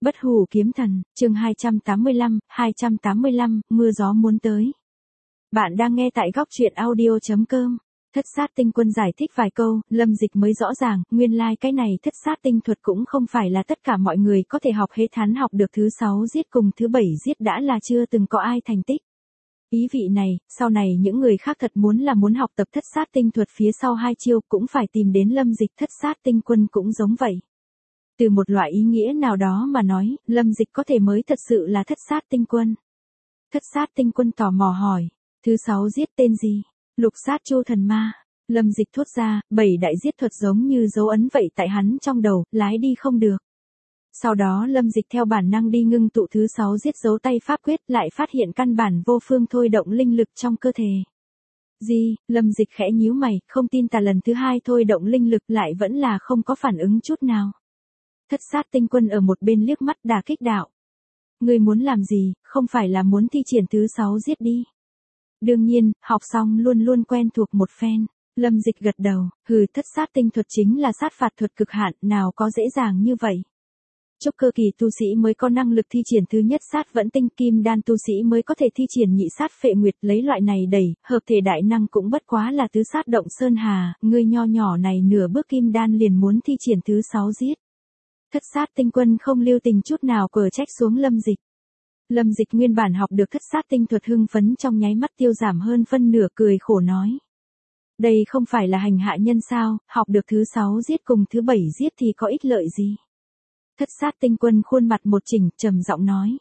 Bất hủ kiếm thần, chương 285, mưa gió muốn tới. Bạn đang nghe tại góc truyện audio.com. Thất sát tinh quân giải thích vài câu, Lâm Dịch mới rõ ràng, nguyên lai cái này thất sát tinh thuật cũng không phải là tất cả mọi người có thể học hết, hắn học được thứ 6 giết cùng thứ 7 giết đã là chưa từng có ai thành tích. Ý vị này, sau này những người khác thật muốn học tập thất sát tinh thuật phía sau hai chiêu cũng phải tìm đến Lâm Dịch. Thất sát tinh quân cũng giống vậy. Từ một loại ý nghĩa nào đó mà nói, Lâm Dịch có thể mới thật sự là thất sát tinh quân. Thất sát tinh quân tò mò hỏi, thứ 6 giết tên gì? Lục sát chu thần ma. Lâm Dịch thốt ra, 7 đại giết thuật giống như dấu ấn vậy tại hắn trong đầu, lái đi không được. Sau đó Lâm Dịch theo bản năng đi ngưng tụ thứ 6 giết dấu tay pháp quyết, lại phát hiện căn bản vô phương thôi động linh lực trong cơ thể. Gì? Lâm Dịch khẽ nhíu mày, không tin tà lần thứ 2 thôi động linh lực lại vẫn là không có phản ứng chút nào. Thất sát tinh quân ở một bên liếc mắt đả kích đạo. Ngươi muốn làm gì, không phải là muốn thi triển thứ 6 giết đi. Đương nhiên, học xong luôn quen thuộc một phen. Lâm Dịch gật đầu, thất sát tinh thuật chính là sát phạt thuật cực hạn, nào có dễ dàng như vậy. Trúc cơ kỳ tu sĩ mới có năng lực thi triển thứ nhất sát vẫn tinh, kim đan tu sĩ mới có thể thi triển nhị sát phệ nguyệt, lấy loại này đẩy, hợp thể đại năng cũng bất quá là tứ sát động sơn hà, ngươi nho nhỏ này nửa bước kim đan liền muốn thi triển thứ 6 giết. Thất sát tinh quân không lưu tình chút nào cờ trách xuống Lâm Dịch. Lâm Dịch nguyên bản học được thất sát tinh thuật hưng phấn trong nháy mắt tiêu giảm hơn phân nửa, cười khổ nói. Đây không phải là hành hạ nhân sao, học được thứ 6 giết cùng thứ 7 giết thì có ích lợi gì. Thất sát tinh quân khuôn mặt một chỉnh, trầm giọng nói.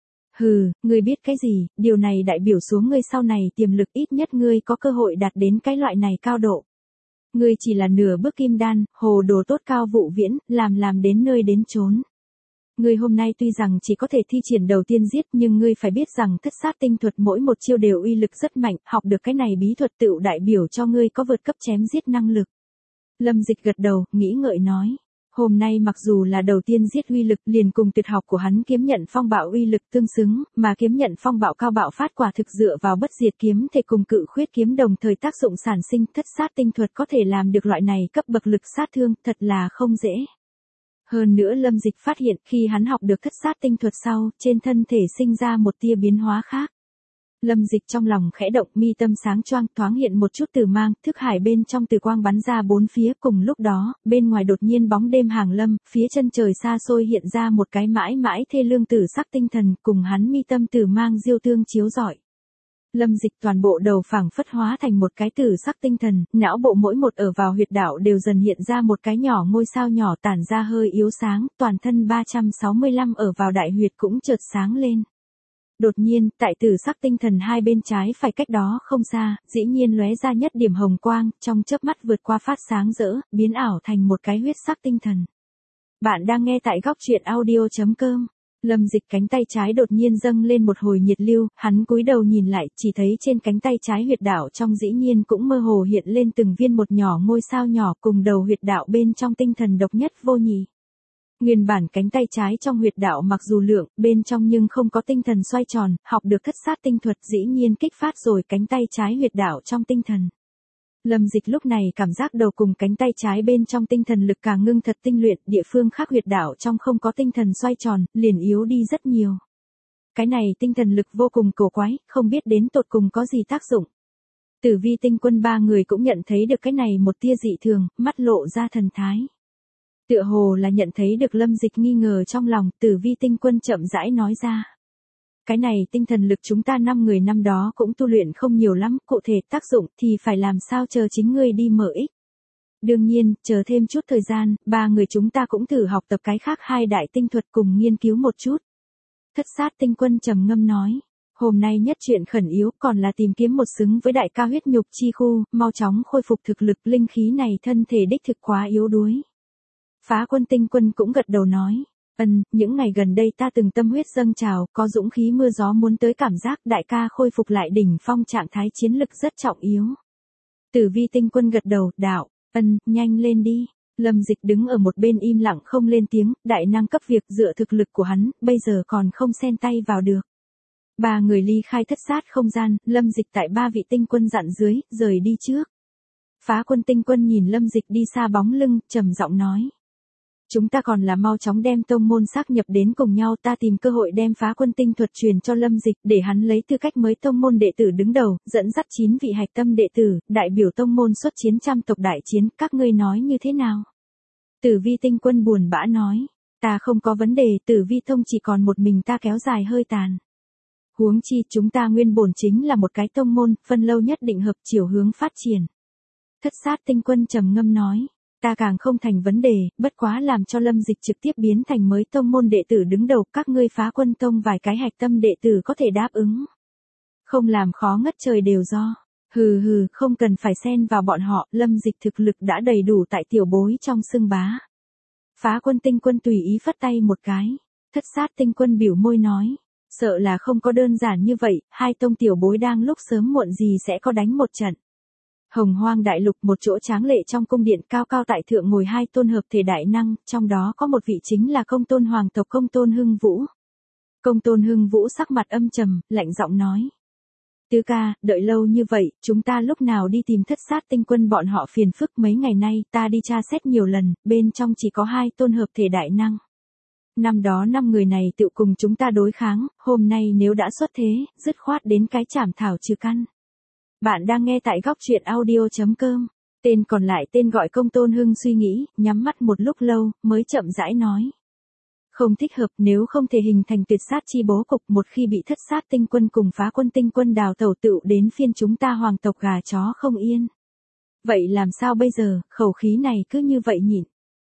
Ngươi biết cái gì, điều này đại biểu xuống ngươi sau này tiềm lực, ít nhất ngươi có cơ hội đạt đến cái loại này cao độ. Ngươi chỉ là nửa bước kim đan, hồ đồ tốt cao vụ viễn, làm đến nơi đến chốn. Ngươi hôm nay tuy rằng chỉ có thể thi triển đầu tiên giết, nhưng ngươi phải biết rằng thất sát tinh thuật mỗi một chiêu đều uy lực rất mạnh, học được cái này bí thuật tựu đại biểu cho ngươi có vượt cấp chém giết năng lực. Lâm Dịch gật đầu, nghĩ ngợi nói. Hôm nay mặc dù là đầu tiên giết uy lực liền cùng tuyệt học của hắn kiếm nhận phong bạo uy lực tương xứng, mà kiếm nhận phong bạo cao bạo phát quả thực dựa vào bất diệt kiếm thể cùng cự khuyết kiếm đồng thời tác dụng sản sinh, thất sát tinh thuật có thể làm được loại này cấp bậc lực sát thương, thật là không dễ. Hơn nữa Lâm Dịch phát hiện khi hắn học được thất sát tinh thuật sau, trên thân thể sinh ra một tia biến hóa khác. Lâm Dịch trong lòng khẽ động, mi tâm sáng choang, thoáng hiện một chút tử mang, thức hải bên trong tử quang bắn ra bốn phía, cùng lúc đó, bên ngoài đột nhiên bóng đêm hàng lâm, phía chân trời xa xôi hiện ra một cái mãi mãi thê lương tử sắc tinh thần, cùng hắn mi tâm tử mang diêu tương chiếu rọi. Lâm Dịch toàn bộ đầu phảng phất hóa thành một cái tử sắc tinh thần, não bộ mỗi một ở vào huyệt đạo đều dần hiện ra một cái nhỏ ngôi sao nhỏ tản ra hơi yếu sáng, toàn thân 365 ở vào đại huyệt cũng chợt sáng lên. Đột nhiên, tại tử sắc tinh thần hai bên trái phải cách đó không xa, dĩ nhiên lóe ra nhất điểm hồng quang, trong chớp mắt vượt qua phát sáng rỡ, biến ảo thành một cái huyết sắc tinh thần. Bạn đang nghe tại góc truyện audio.com. Lâm Dịch cánh tay trái đột nhiên dâng lên một hồi nhiệt lưu, hắn cúi đầu nhìn lại, chỉ thấy trên cánh tay trái huyệt đạo trong dĩ nhiên cũng mơ hồ hiện lên từng viên một nhỏ ngôi sao nhỏ, cùng đầu huyệt đạo bên trong tinh thần độc nhất vô nhị. Nguyên bản cánh tay trái trong huyệt đạo mặc dù lượng bên trong nhưng không có tinh thần xoay tròn, học được thất sát tinh thuật dĩ nhiên kích phát rồi cánh tay trái huyệt đạo trong tinh thần. Lâm Dịch lúc này cảm giác đầu cùng cánh tay trái bên trong tinh thần lực càng ngưng thật tinh luyện, địa phương khác huyệt đạo trong không có tinh thần xoay tròn, liền yếu đi rất nhiều. Cái này tinh thần lực vô cùng cổ quái, không biết đến tột cùng có gì tác dụng. Tử Vi tinh quân ba người cũng nhận thấy được cái này một tia dị thường, mắt lộ ra thần thái. Tựa hồ là nhận thấy được Lâm Dịch nghi ngờ trong lòng, Tử Vi tinh quân chậm rãi nói ra. Cái này tinh thần lực chúng ta 5 người năm đó cũng tu luyện không nhiều lắm, cụ thể tác dụng thì phải làm sao chờ chính ngươi đi mở ích. Đương nhiên, chờ thêm chút thời gian, 3 người chúng ta cũng thử học tập cái khác 2 đại tinh thuật cùng nghiên cứu một chút. Thất sát tinh quân trầm ngâm nói. Hôm nay nhất chuyện khẩn yếu còn là tìm kiếm một xứng với đại ca huyết nhục chi khu, mau chóng khôi phục thực lực, linh khí này thân thể đích thực quá yếu đuối. Phá quân tinh quân cũng gật đầu nói. Những ngày gần đây ta từng tâm huyết dâng trào, có dũng khí mưa gió muốn tới cảm giác đại ca khôi phục lại đỉnh phong trạng thái chiến lực rất trọng yếu. Tử Vi tinh quân gật đầu, đạo, nhanh lên đi. Lâm Dịch đứng ở một bên im lặng không lên tiếng, đại năng cấp việc dựa thực lực của hắn, bây giờ còn không xen tay vào được. 3 người ly khai thất sát không gian, Lâm Dịch tại 3 vị tinh quân dặn dưới, rời đi trước. Phá quân tinh quân nhìn Lâm Dịch đi xa bóng lưng, trầm giọng nói. Chúng ta còn là mau chóng đem tông môn xác nhập đến cùng nhau, ta tìm cơ hội đem Phá Quân tinh thuật truyền cho Lâm Dịch để hắn lấy tư cách mới tông môn đệ tử đứng đầu, dẫn dắt 9 vị hạch tâm đệ tử, đại biểu tông môn xuất chiến trăm tộc đại chiến, các ngươi nói như thế nào? Tử Vi tinh quân buồn bã nói, ta không có vấn đề, Tử Vi tông chỉ còn một mình ta kéo dài hơi tàn. Huống chi chúng ta nguyên bổn chính là một cái tông môn, phân lâu nhất định hợp chiều hướng phát triển. Thất sát tinh quân trầm ngâm nói, ta càng không thành vấn đề, bất quá làm cho Lâm Dịch trực tiếp biến thành mới tông môn đệ tử đứng đầu, các ngươi Phá Quân tông vài cái hạch tâm đệ tử có thể đáp ứng. Không làm khó ngất trời đều do. Hừ hừ, không cần phải xen vào bọn họ, Lâm Dịch thực lực đã đầy đủ tại tiểu bối trong xưng bá. Phá Quân tinh quân tùy ý phất tay một cái. Thất sát tinh quân biểu môi nói, sợ là không có đơn giản như vậy, hai tông tiểu bối đang lúc sớm muộn gì sẽ có đánh một trận. Hồng Hoang đại lục, một chỗ tráng lệ trong cung điện, cao cao tại thượng ngồi hai tôn hợp thể đại năng, trong đó có một vị chính là Công Tôn hoàng tộc Công Tôn Hưng Vũ. Công Tôn Hưng Vũ sắc mặt âm trầm, lạnh giọng nói, tứ ca, đợi lâu như vậy, chúng ta lúc nào đi tìm thất sát tinh quân bọn họ phiền phức, mấy ngày nay ta đi tra xét nhiều lần, bên trong chỉ có hai tôn hợp thể đại năng. Năm đó 5 người này tự cùng chúng ta đối kháng, hôm nay nếu đã xuất thế, dứt khoát đến cái chảm thảo trừ căn. Bạn đang nghe tại góc truyện audio.com. Tên còn lại tên gọi Công Tôn Hưng suy nghĩ, nhắm mắt một lúc lâu, mới chậm rãi nói. Không thích hợp, nếu không thể hình thành tuyệt sát chi bố cục, một khi bị thất sát tinh quân cùng Phá Quân tinh quân đào tẩu tựu đến phiên chúng ta hoàng tộc gà chó không yên. Vậy làm sao bây giờ, khẩu khí này cứ như vậy nhịn.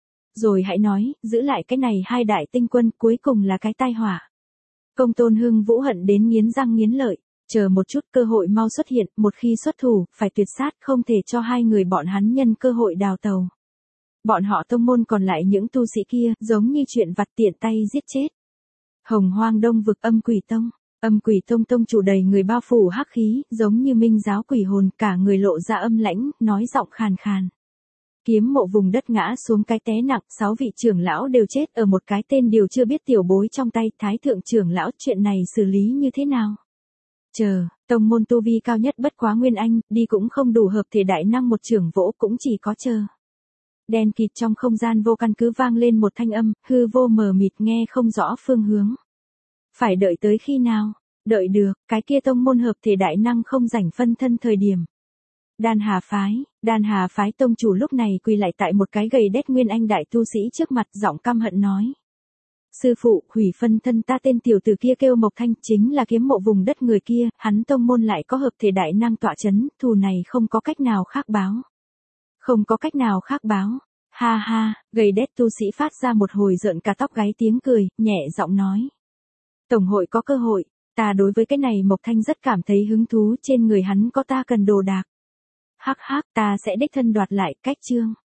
Rồi hãy nói, giữ lại cái này hai đại tinh quân cuối cùng là cái tai họa. Công Tôn Hưng Vũ hận đến nghiến răng nghiến lợi. Chờ một chút, cơ hội mau xuất hiện, một khi xuất thủ, phải tuyệt sát, không thể cho hai người bọn hắn nhân cơ hội đào tàu. Bọn họ tông môn còn lại những tu sĩ kia, giống như chuyện vặt tiện tay giết chết. Hồng Hoang Đông vực Âm Quỷ Tông. Âm Quỷ Tông tông chủ đầy người bao phủ hắc khí, giống như minh giáo quỷ hồn, cả người lộ ra âm lãnh, nói giọng khàn khàn. Kiếm mộ vùng đất ngã xuống cái té nặng, 6 vị trưởng lão đều chết ở một cái tên điều chưa biết tiểu bối trong tay, Thái thượng trưởng lão, chuyện này xử lý như thế nào? Chờ, tông môn tu vi cao nhất bất quá Nguyên Anh, đi cũng không đủ hợp thể đại năng một trưởng vỗ, cũng chỉ có chờ. Đen kịt trong không gian vô căn cứ vang lên một thanh âm, hư vô mờ mịt nghe không rõ phương hướng. Phải đợi tới khi nào? Đợi được, cái kia tông môn hợp thể đại năng không rảnh phân thân thời điểm. Đan Hà phái tông chủ lúc này quỳ lại tại một cái gầy đét Nguyên Anh đại tu sĩ trước mặt, giọng căm hận nói. Sư phụ, hủy phân thân ta, tên tiểu tử kia kêu Mộc Thanh, chính là kiếm mộ vùng đất người kia, hắn tông môn lại có hợp thể đại năng tọa chấn, thù này không có cách nào khác báo. Không có cách nào khác báo. Ha ha, gầy đét tu sĩ phát ra một hồi rợn cả tóc gáy tiếng cười, nhẹ giọng nói. Tổng hội có cơ hội, ta đối với cái này Mộc Thanh rất cảm thấy hứng thú, trên người hắn có ta cần đồ đạc. Hắc hắc, ta sẽ đích thân đoạt lại, cách chương.